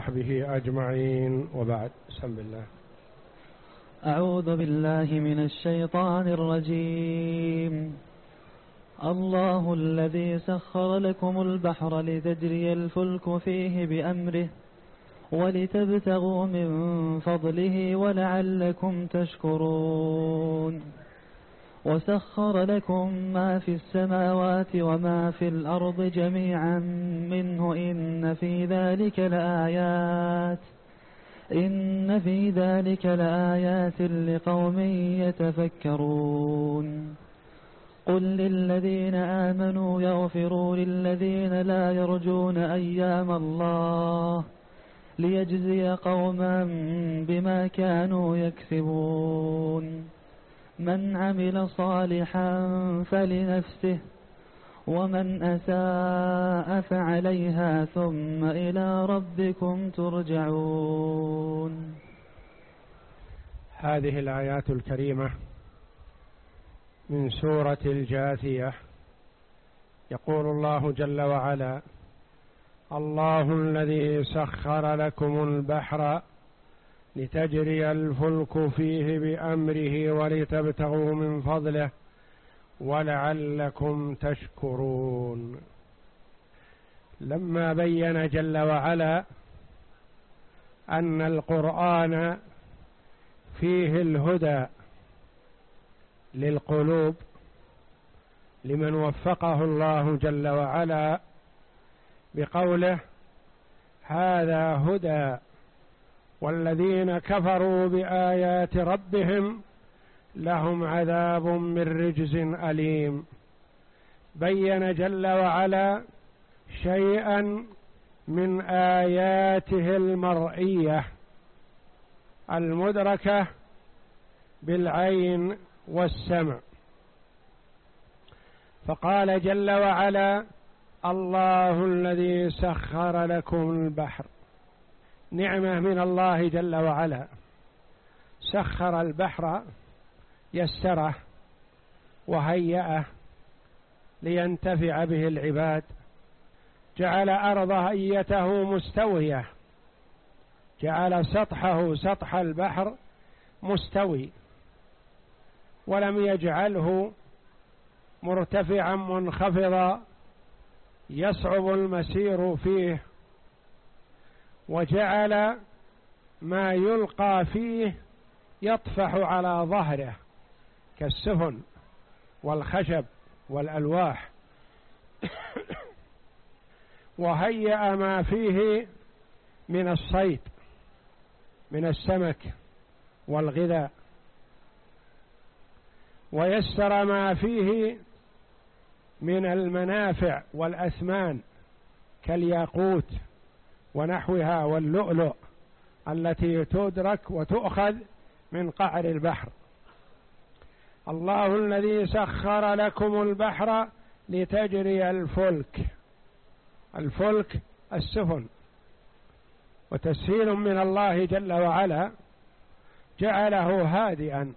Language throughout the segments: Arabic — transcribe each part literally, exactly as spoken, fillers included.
وصحبه أجمعين، وبعد. بسم الله. أعوذ بالله من الشيطان الرجيم. الله الذي سخر لكم البحر لتجري الفلك فيه بأمره ولتبتغوا من فضله ولعلكم تشكرون. وسخر لكم ما في السماوات وما في الأرض جميعا منه إن في ذلك لآيات إن في ذلك لآيات لقوم يتفكرون. قل للذين آمنوا يغفروا للذين لا يرجون أيام الله ليجزي قوما بما كانوا يكسبون. من عمل صالحا فلنفسه ومن أساء فعليها ثم إلى ربكم ترجعون. هذه الآيات الكريمة من سورة الجاثية. يقول الله جل وعلا: الله الذي سخر لكم البحر لتجري الفلك فيه بأمره ولتبتغوا من فضله ولعلكم تشكرون. لما بين جل وعلا أن القرآن فيه الهدى للقلوب لمن وفقه الله جل وعلا بقوله: هذا هدى والذين كفروا بآيات ربهم لهم عذاب من رجز أليم. بين جل وعلا شيئا من آياته المرئية المدركة بالعين والسمع، فقال جل وعلا: الله الذي سخر لكم البحر. نعمة من الله جل وعلا، سخر البحر، يسره وهيأه لينتفع به العباد. جعل أرض هيته مستوية، جعل سطحه سطح البحر مستوي، ولم يجعله مرتفعا منخفضا يصعب المسير فيه، وجعل ما يلقى فيه يطفح على ظهره كالسفن والخشب والألواح، وهيأ ما فيه من الصيد من السمك والغذاء، ويسر ما فيه من المنافع والأثمان كالياقوت ونحوها واللؤلؤ التي تدرك وتؤخذ من قعر البحر. الله الذي سخر لكم البحر لتجري الفلك. الفلك السفن، وتسهيل من الله جل وعلا جعله هادئا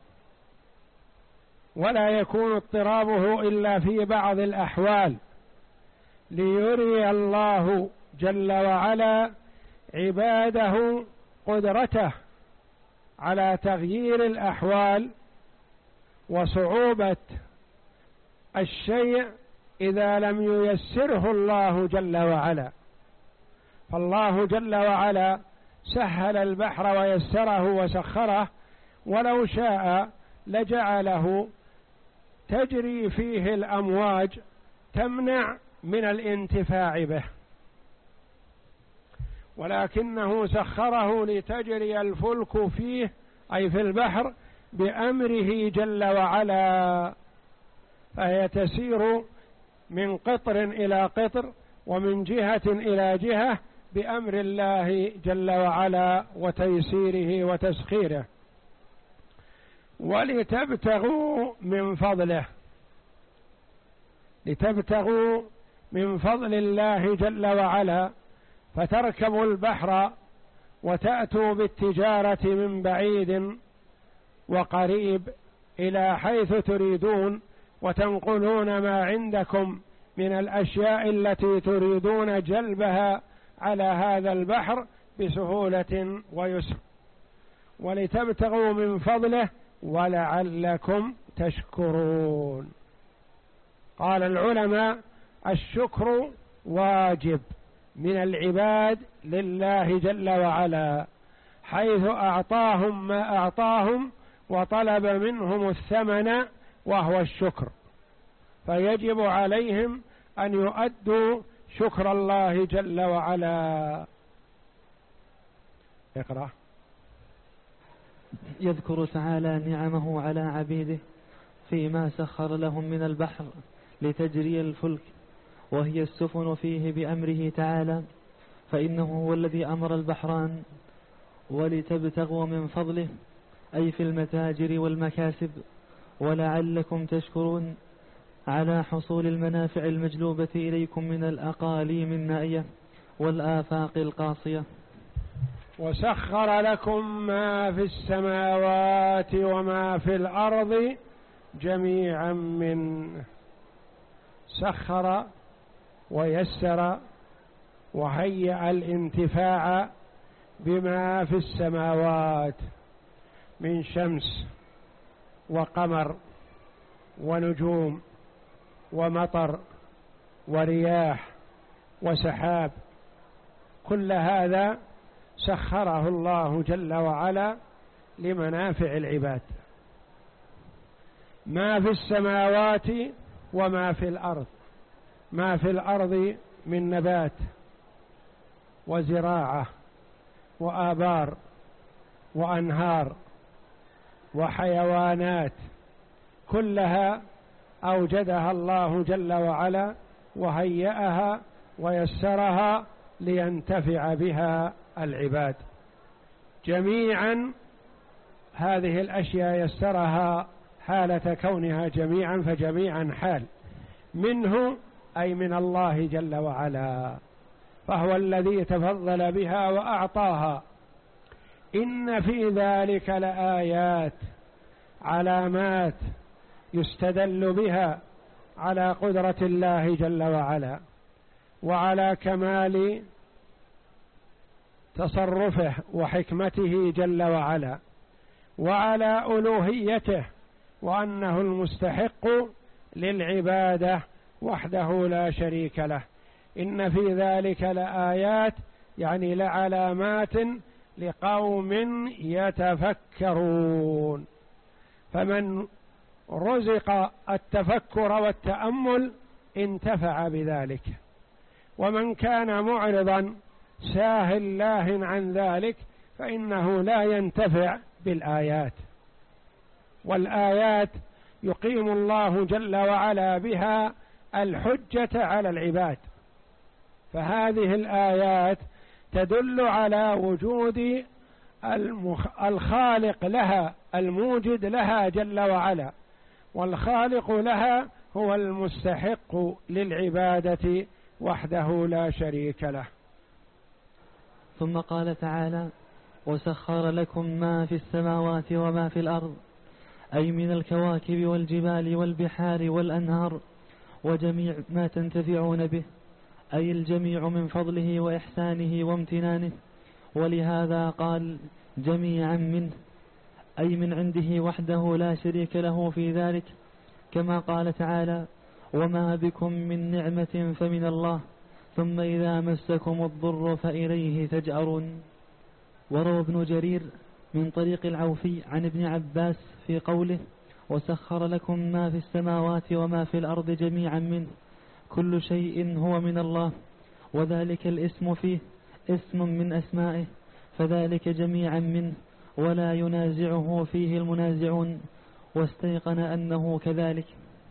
ولا يكون اضطرابه إلا في بعض الأحوال، ليري الله جل وعلا عباده قدرته على تغيير الأحوال وصعوبة الشيء إذا لم ييسره الله جل وعلا. فالله جل وعلا سهل البحر ويسره وسخره، ولو شاء لجعله تجري فيه الأمواج تمنع من الانتفاع به، ولكنه سخره لتجري الفلك فيه أي في البحر بأمره جل وعلا، فهي تسير من قطر إلى قطر ومن جهة إلى جهة بأمر الله جل وعلا وتيسيره وتسخيره. ولتبتغوا من فضله، لتبتغوا من فضل الله جل وعلا، فتركبوا البحر وتأتوا بالتجارة من بعيد وقريب إلى حيث تريدون، وتنقلون ما عندكم من الأشياء التي تريدون جلبها على هذا البحر بسهولة ويسر، ولتبتغوا من فضله ولعلكم تشكرون. قال العلماء: الشكر واجب من العباد لله جل وعلا، حيث أعطاهم ما أعطاهم وطلب منهم الثمن وهو الشكر، فيجب عليهم أن يؤدوا شكر الله جل وعلا. اقرأ. يذكر تعالى نعمه على عبيده فيما سخر لهم من البحر لتجري الفلك، وهي السفن فيه بأمره تعالى، فإنه هو الذي أمر البحران، ولتبتغوا من فضله أي في المتاجر والمكاسب، ولعلكم تشكرون على حصول المنافع المجلوبة إليكم من الأقاليم النائية والآفاق القاصية. وسخر لكم ما في السماوات وما في الأرض جميعا منه. سخر ويسر وهيأ الانتفاع بما في السماوات من شمس وقمر ونجوم ومطر ورياح وسحاب، كل هذا سخره الله جل وعلا لمنافع العباد. ما في السماوات وما في الأرض، ما في الأرض من نبات وزراعة وآبار وأنهار وحيوانات، كلها أوجدها الله جل وعلا وهيأها ويسرها لينتفع بها العباد جميعا. هذه الأشياء يسرها حالة كونها جميعا، فجميعا حال منه أي من الله جل وعلا، فهو الذي تفضل بها وأعطاها. إن في ذلك لآيات، علامات يستدل بها على قدرة الله جل وعلا وعلى كمال تصرفه وحكمته جل وعلا وعلى ألوهيته، وأنه المستحق للعبادة وحده لا شريك له. إن في ذلك لآيات يعني لعلامات لقوم يتفكرون، فمن رزق التفكر والتأمل انتفع بذلك، ومن كان معرضا ساهل لاه عن ذلك فإنه لا ينتفع بالآيات. والآيات يقيم الله جل وعلا بها الحجة على العباد، فهذه الآيات تدل على وجود الخالق لها، الموجد لها جل وعلا، والخالق لها هو المستحق للعبادة وحده لا شريك له. ثم قال تعالى: وسخر لكم ما في السماوات وما في الأرض، أي من الكواكب والجبال والبحار والأنهار وجميع ما تنتفعون به، أي الجميع من فضله وإحسانه وامتنانه. ولهذا قال جميعا منه، أي من عنده وحده لا شريك له في ذلك، كما قال تعالى: وما بكم من نعمة فمن الله ثم إذا مسكم الضر فإليه تجأرون. وروى ابن جرير من طريق العوفي عن ابن عباس في قوله: وسخر لكم ما في السماوات وما في الأرض جميعا منه، كل شيء هو من الله، وذلك الاسم فيه اسم من أسمائه، فذلك جميعا منه ولا ينازعه فيه المنازعون، واستيقن أنه كذلك.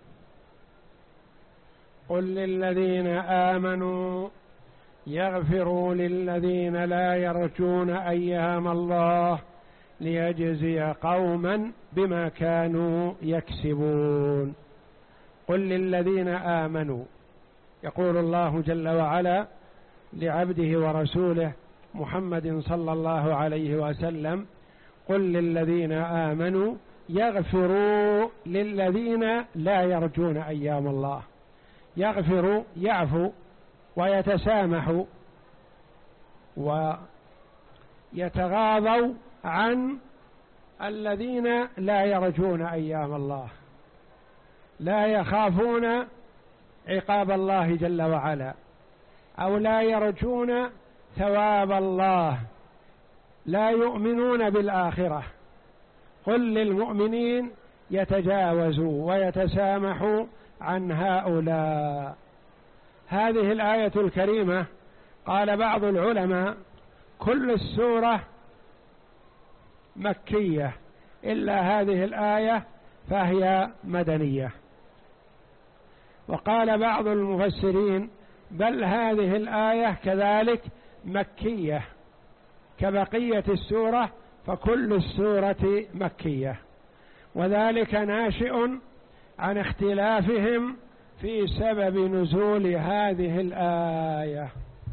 قل للذين آمنوا يغفروا للذين لا يرجون أيام الله ليجزي قوما بما كانوا يكسبون. قل للذين آمنوا، يقول الله جل وعلا لعبده ورسوله محمد صلى الله عليه وسلم: قل للذين آمنوا يغفروا للذين لا يرجون أيام الله. يغفر يعفو ويتسامح يتغاضوا عن الذين لا يرجون أيام الله، لا يخافون عقاب الله جل وعلا، أو لا يرجون ثواب الله، لا يؤمنون بالآخرة. قل للمؤمنين يتجاوزوا ويتسامحوا عن هؤلاء. هذه الآية الكريمة قال بعض العلماء كل السورة مكية إلا هذه الآية فهي مدنية. وقال بعض المفسرين بل هذه الآية كذلك مكية كبقية السورة، فكل السورة مكية، وذلك ناشئ عن اختلافهم في سبب نزول هذه الآية.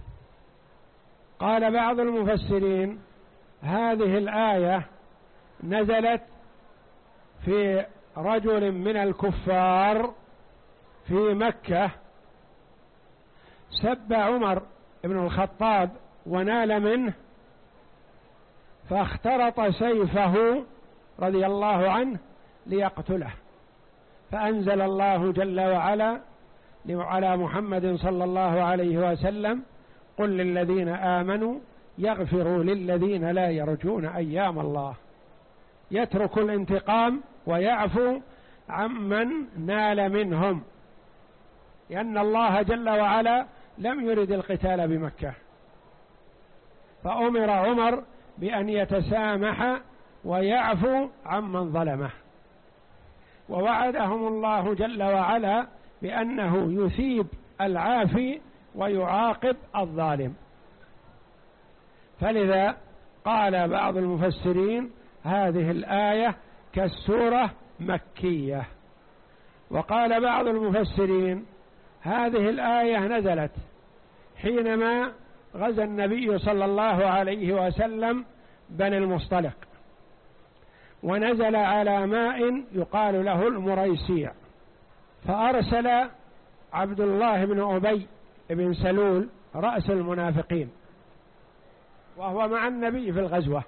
قال بعض المفسرين هذه الآية نزلت في رجل من الكفار في مكة سب عمر بن الخطاب ونال منه، فاخترط سيفه رضي الله عنه ليقتله، فأنزل الله جل وعلا على محمد صلى الله عليه وسلم قل للذين آمنوا يغفروا للذين لا يرجون أيام الله، يترك الانتقام ويعفو عمن نال منهم، لأن الله جل وعلا لم يرد القتال بمكة، فأمر عمر بأن يتسامح ويعفو عمن ظلمه، ووعدهم الله جل وعلا بأنه يثيب العافي ويعاقب الظالم. فلذا قال بعض المفسرين هذه الآية كالسورة مكية. وقال بعض المفسرين هذه الآية نزلت حينما غزا النبي صلى الله عليه وسلم بني المصطلق، ونزل على ماء يقال له المريسيع، فأرسل عبد الله بن أبي بن سلول رأس المنافقين وهو مع النبي في الغزوة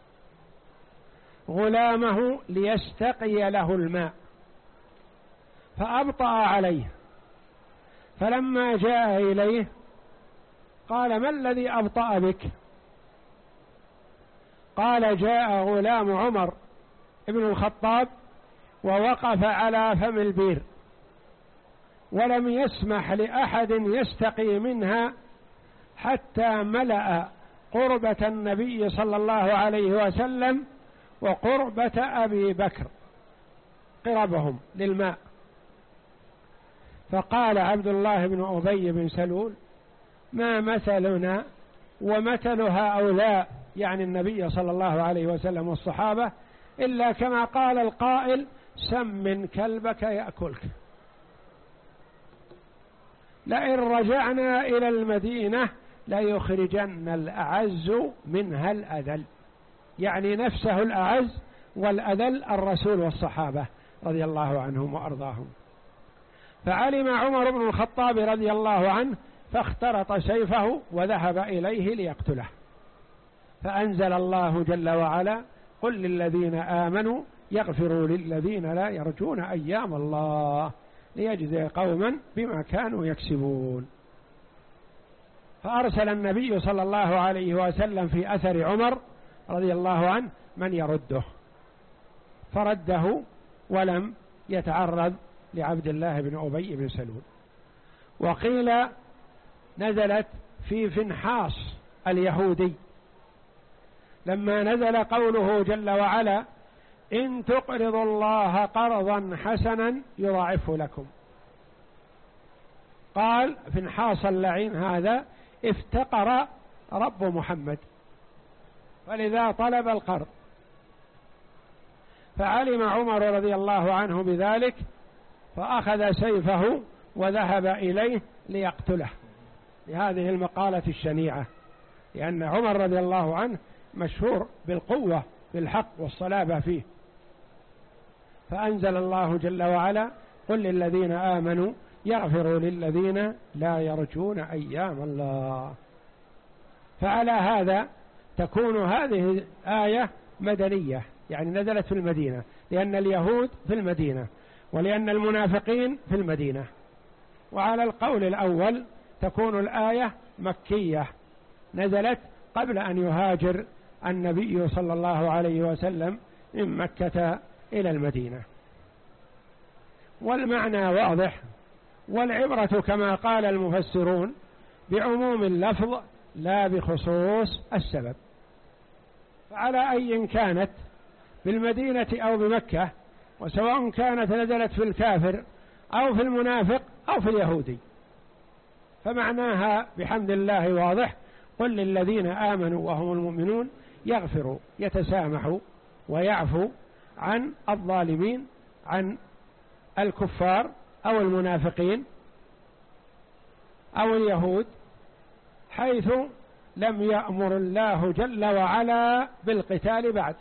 غلامه ليستقي له الماء، فأبطأ عليه، فلما جاء إليه قال ما الذي أبطأ بك؟ قال جاء غلام عمر ابن الخطاب ووقف على فم البير ولم يسمح لأحد يستقي منها حتى ملأ قربة النبي صلى الله عليه وسلم وقربة أبي بكر قربهم للماء. فقال عبد الله بن أبي بن سلول ما مثلنا ومثل هؤلاء، يعني النبي صلى الله عليه وسلم والصحابة، إلا كما قال القائل سمن كلبك يأكلك. لئن رجعنا إلى المدينة ليخرجن الأعز منها الأذل، يعني نفسه الأعز والأذل الرسول والصحابة رضي الله عنهم وأرضاهم. فعلم عمر بن الخطاب رضي الله عنه فاخترط سيفه وذهب إليه ليقتله، فأنزل الله جل وعلا قل للذين آمنوا يغفروا للذين لا يرجون أيام الله ليجزي قوما بما كانوا يكسبون. فأرسل النبي صلى الله عليه وسلم في أثر عمر رضي الله عنه من يرده، فرده ولم يتعرض لعبد الله بن أبي بن سلول. وقيل نزلت في فنحاص اليهودي لما نزل قوله جل وعلا إن تقرضوا الله قرضا حسنا يضاعفه لكم. قال فنحاص اللعين هذا افتقر رب محمد فلذا طلب القرض، فعلم عمر رضي الله عنه بذلك فأخذ سيفه وذهب إليه ليقتله لهذه المقالة الشنيعة، لأن عمر رضي الله عنه مشهور بالقوة بالحق والصلابة فيه. فأنزل الله جل وعلا قل للذين آمنوا يغفروا للذين لا يرجون أيام الله. فعلى هذا تكون هذه آية مدنية، يعني نزلت في المدينة، لأن اليهود في المدينة ولأن المنافقين في المدينة. وعلى القول الأول تكون الآية مكية، نزلت قبل أن يهاجر النبي صلى الله عليه وسلم من مكة إلى المدينة. والمعنى واضح، والعبرة كما قال المفسرون بعموم اللفظ لا بخصوص السبب. فعلى أي كانت بالمدينة أو بمكة، وسواء كانت نزلت في الكافر أو في المنافق أو في اليهودي، فمعناها بحمد الله واضح. قل للذين آمنوا وهم المؤمنون يغفروا، يتسامحوا ويعفوا عن الظالمين، عن الكفار أو المنافقين أو اليهود، حيث لم يأمر الله جل وعلا بالقتال بعد،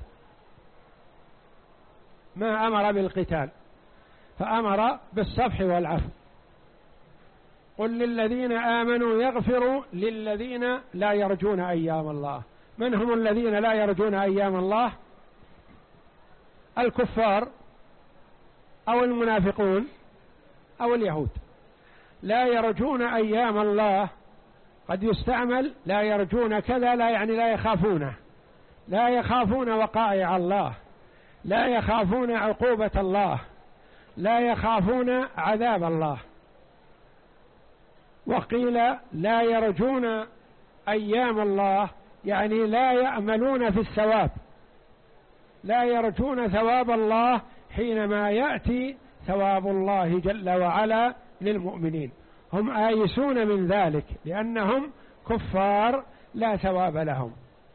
ما أمر بالقتال، فأمر بالصفح والعفو. قل للذين آمنوا يغفروا للذين لا يرجون أيام الله. من هم الذين لا يرجون أيام الله؟ الكفار أو المنافقون أو اليهود. لا يرجون أيام الله قد يستعمل لا يرجون كذا، لا يعني لا يخافونه، لا يخافون وقائع الله، لا يخافون عقوبة الله، لا يخافون عذاب الله. وقيل لا يرجون أيام الله يعني لا يأملون في الثواب، لا يرجون ثواب الله حينما يأتي ثواب الله جل وعلا للمؤمنين، هم آيسون من ذلك لأنهم كفار لا ثواب لهم.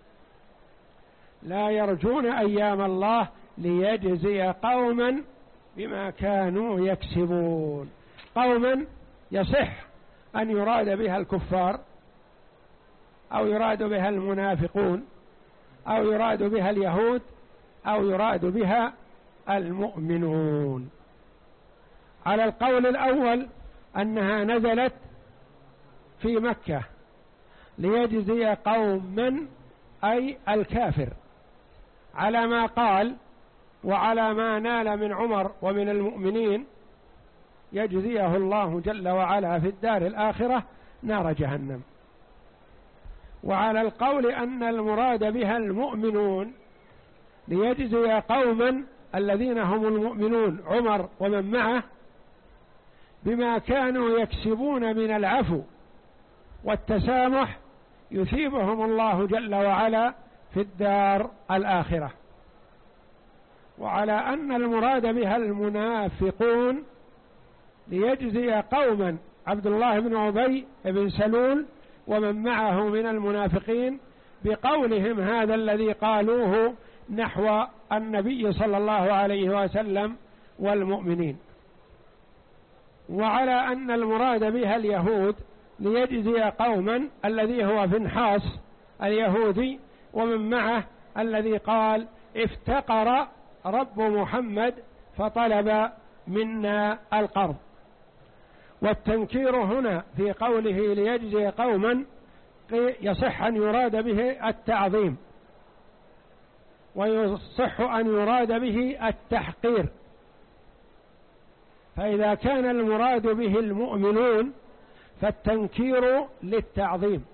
لا يرجون أيام الله ليجزي قوما بما كانوا يكسبون. قوما يصح أن يراد بها الكفار أو يراد بها المنافقون أو يراد بها اليهود أو يراد بها المؤمنون. على القول الأول أنها نزلت في مكة ليجزي قوما أي الكافر على ما قال وعلى ما نال من عمر ومن المؤمنين، يجزيه الله جل وعلا في الدار الآخرة نار جهنم. وعلى القول أن المراد بها المؤمنون ليجزي قوما الذين هم المؤمنون عمر ومن معه بما كانوا يكسبون من العفو والتسامح، يثيبهم الله جل وعلا في الدار الآخرة. وعلى أن المراد بها المنافقون ليجزي قوما عبد الله بن أبي بن سلول ومن معه من المنافقين بقولهم هذا الذي قالوه نحو النبي صلى الله عليه وسلم والمؤمنين. وعلى أن المراد بها اليهود ليجزي قوما الذي هو فنحاس اليهودي ومن معه الذي قال افتقر رب محمد فطلب منا القرض. والتنكير هنا في قوله ليجزي قوما يصح أن يراد به التعظيم، ويصح أن يراد به التحقير. فإذا كان المراد به المؤمنون فالتنكير للتعظيم،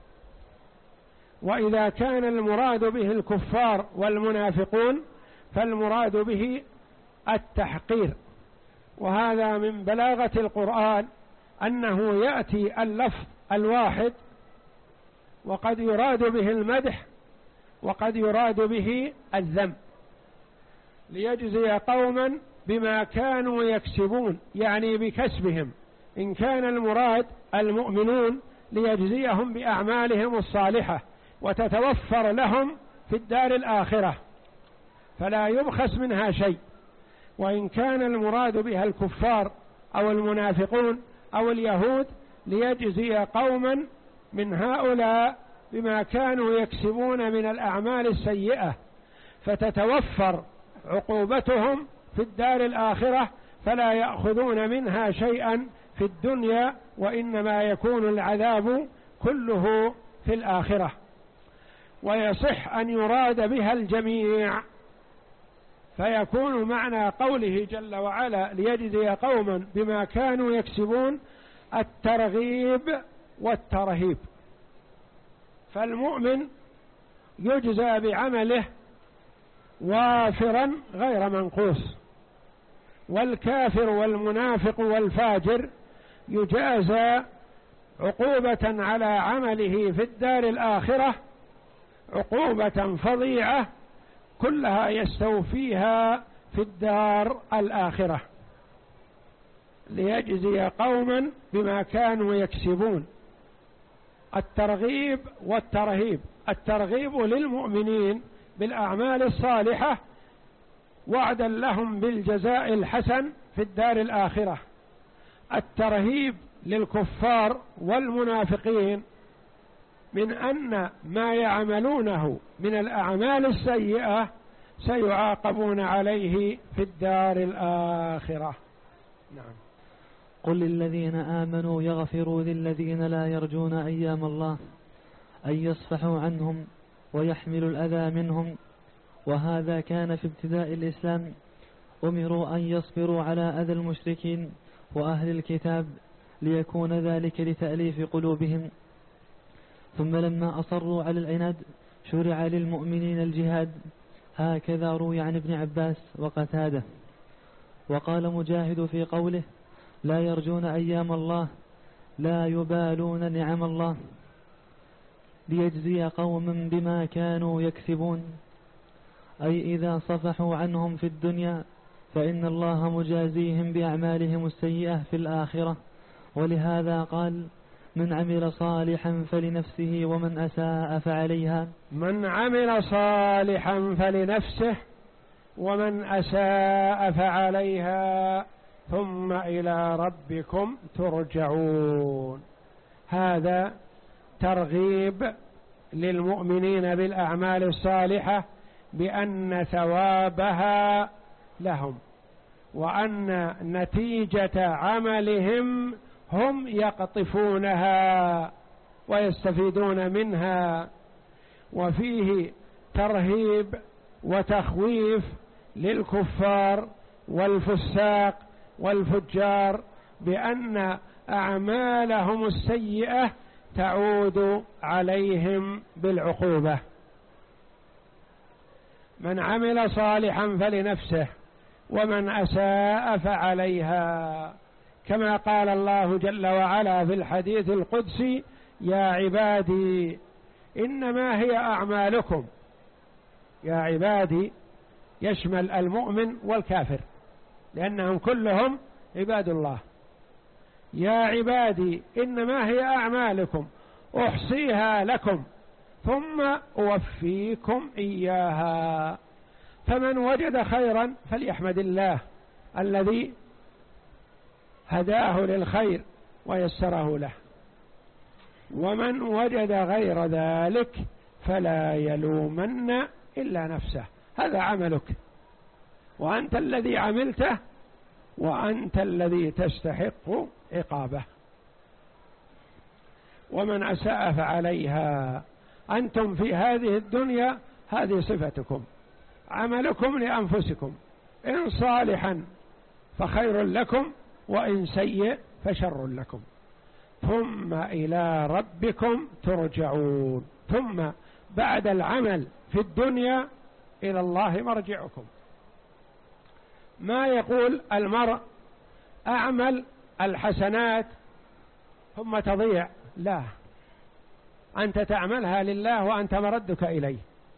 وإذا كان المراد به الكفار والمنافقون فالمراد به التحقير. وهذا من بلاغة القرآن أنه يأتي اللفظ الواحد وقد يراد به المدح وقد يراد به الذم. ليجزي قوما بما كانوا يكسبون يعني بكسبهم، إن كان المراد المؤمنون ليجزيهم بأعمالهم الصالحة وتتوفر لهم في الدار الآخرة فلا يبخس منها شيء. وإن كان المراد بها الكفار أو المنافقون أو اليهود ليجزي قوما من هؤلاء بما كانوا يكسبون من الأعمال السيئة فتتوفر عقوبتهم في الدار الآخرة فلا يأخذون منها شيئا في الدنيا، وإنما يكون العذاب كله في الآخرة. ويصح أن يراد بها الجميع، فيكون معنى قوله جل وعلا ليجزي قوما بما كانوا يكسبون الترغيب والترهيب. فالمؤمن يجزى بعمله وافرا غير منقوص، والكافر والمنافق والفاجر يجازى عقوبة على عمله في الدار الآخرة عقوبة فظيعة كلها يستوفيها في الدار الآخرة، ليجزي قوما بما كانوا يكسبون. الترغيب والترهيب: الترغيب للمؤمنين بالأعمال الصالحة وعدا لهم بالجزاء الحسن في الدار الآخرة. الترهيب للكفار والمنافقين من أن ما يعملونه من الأعمال السيئة سيعاقبون عليه في الدار الآخرة. نعم. قل للذين آمنوا يغفروا للذين لا يرجون أيام الله أن يصفحوا عنهم ويحملوا الأذى منهم. وهذا كان في ابتداء الإسلام، أمروا أن يصبروا على أذى المشركين وأهل الكتاب ليكون ذلك لتأليف قلوبهم، ثم لما أصروا على العناد شرع للمؤمنين الجهاد. هكذا روي عن ابن عباس وقتاده. وقال مجاهد في قوله لا يرجون أيام الله لا يبالون نعم الله، ليجزي قوما بما كانوا يكسبون، أي إذا صفحوا عنهم في الدنيا فإن الله مجازيهم بأعمالهم السيئة في الآخرة. ولهذا قال من عمل صالحا فلنفسه ومن أساء فعليها. من عمل صالحا فلنفسه ومن أساء فعليها ثم إلى ربكم ترجعون. هذا ترغيب للمؤمنين بالأعمال الصالحة بأن ثوابها لهم، وأن نتيجة عملهم هم يقطفونها ويستفيدون منها. وفيه ترهيب وتخويف للكفار والفساق والفجار بأن أعمالهم السيئة تعود عليهم بالعقوبة. من عمل صالحا فلنفسه ومن أساء فعليها، كما قال الله جل وعلا في الحديث القدسي يا عبادي إنما هي أعمالكم. يا عبادي يشمل المؤمن والكافر لأنهم كلهم عباد الله. يا عبادي إنما هي أعمالكم أحصيها لكم ثم أوفيكم إياها. فمن وجد خيرا فليحمد الله الذي هداه للخير ويسره له، ومن وجد غير ذلك فلا يلومن إلا نفسه. هذا عملك وأنت الذي عملته وأنت الذي تستحق عقابه. ومن أساء فعليها. أنتم في هذه الدنيا هذه صفتكم، عملكم لأنفسكم، إن صالحا فخير لكم وإن سيء فشر لكم، ثم إلى ربكم ترجعون. ثم بعد العمل في الدنيا إلى الله مرجعكم. ما يقول المرء أعمل الحسنات ثم تضيع، لا، أنت تعملها لله وأنت مردك إليه.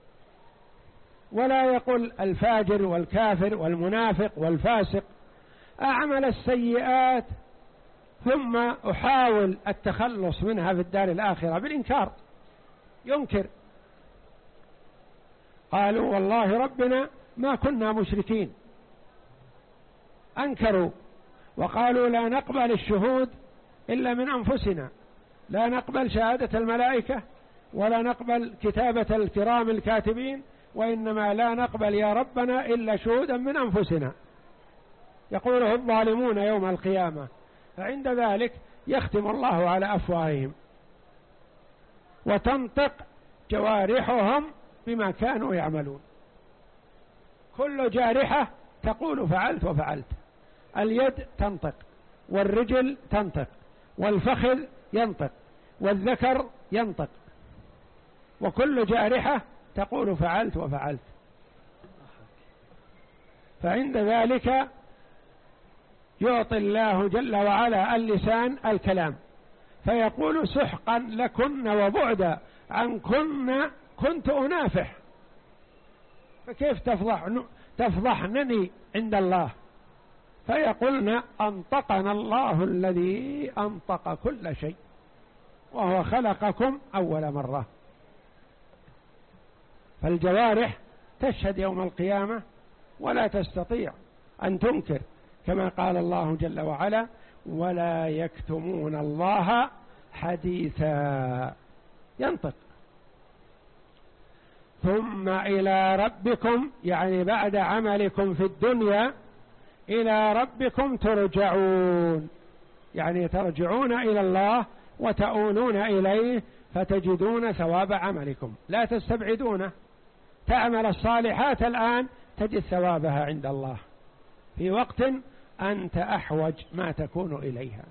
ولا يقول الفاجر والكافر والمنافق والفاسق أعمل السيئات ثم أحاول التخلص منها في الدار الآخرة بالإنكار، ينكر. قالوا والله ربنا ما كنا مشركين، أنكروا وقالوا لا نقبل الشهود إلا من أنفسنا، لا نقبل شهادة الملائكة ولا نقبل كتابة الكرام الكاتبين، وإنما لا نقبل يا ربنا إلا شهودا من أنفسنا. يقوله الظالمون يوم القيامة، فعند ذلك يختم الله على أفواههم وتنطق جوارحهم بما كانوا يعملون. كل جارحة تقول فعلت وفعلت. اليد تنطق، والرجل تنطق، والفخذ ينطق، والذكر ينطق، وكل جارحة تقول فعلت وفعلت. فعند ذلك يعطي الله جل وعلا اللسان الكلام، فيقول سحقا لكن وبعدا عنكن كنت أنافح، فكيف تفضح تفضحنني عند الله؟ فيقولن أنطقنا الله الذي أنطق كل شيء وهو خلقكم أول مرة. فالجوارح تشهد يوم القيامة ولا تستطيع أن تنكر، كما قال الله جل وعلا ولا يكتمون الله حديثا، ينطق. ثم إلى ربكم، يعني بعد عملكم في الدنيا إلى ربكم ترجعون، يعني ترجعون إلى الله وتؤونون إليه فتجدون ثواب عملكم، لا تستبعدونه. تعمل الصالحات الآن تجد ثوابها عند الله في وقت أنت أحوج ما تكون إليها.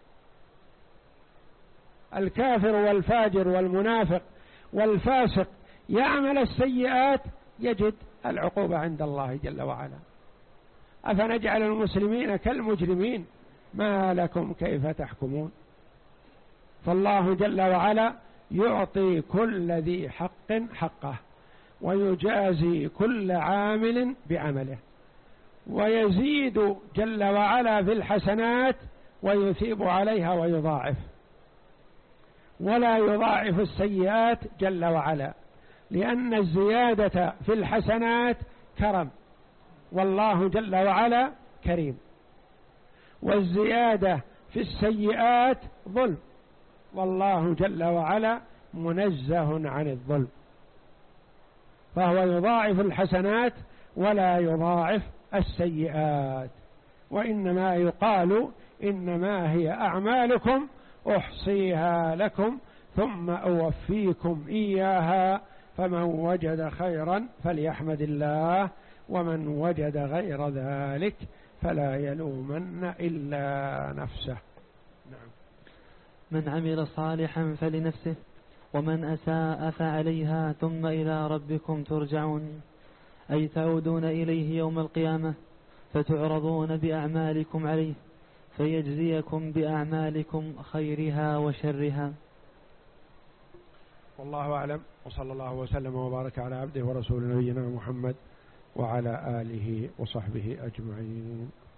الكافر والفاجر والمنافق والفاسق يعمل السيئات يجد العقوبة عند الله جل وعلا. أفنجعل المسلمين كالمجرمين ما لكم كيف تحكمون؟ فالله جل وعلا يعطي كل ذي حق حقه، ويجازي كل عامل بعمله، ويزيد جل وعلا في الحسنات ويثيب عليها ويضاعف، ولا يضاعف السيئات جل وعلا، لأن الزيادة في الحسنات كرم، والله جل وعلا كريم، والزيادة في السيئات ظلم، والله جل وعلا منزه عن الظلم. فهو يضاعف الحسنات ولا يضاعف السيئات. وإنما يقال إنما هي أعمالكم أحصيها لكم ثم أوفيكم إياها، فمن وجد خيرا فليحمد الله، ومن وجد غير ذلك فلا يلومن إلا نفسه. نعم. من عمل صالحا فلنفسه ومن أساء فعليها ثم إلى ربكم ترجعون، أي تعودون إليه يوم القيامة فتعرضون بأعمالكم عليه فيجزيكم بأعمالكم خيرها وشرها. والله أعلم، وصلى الله وسلم وبارك على عبده ورسول نبينا محمد وعلى آله وصحبه أجمعين.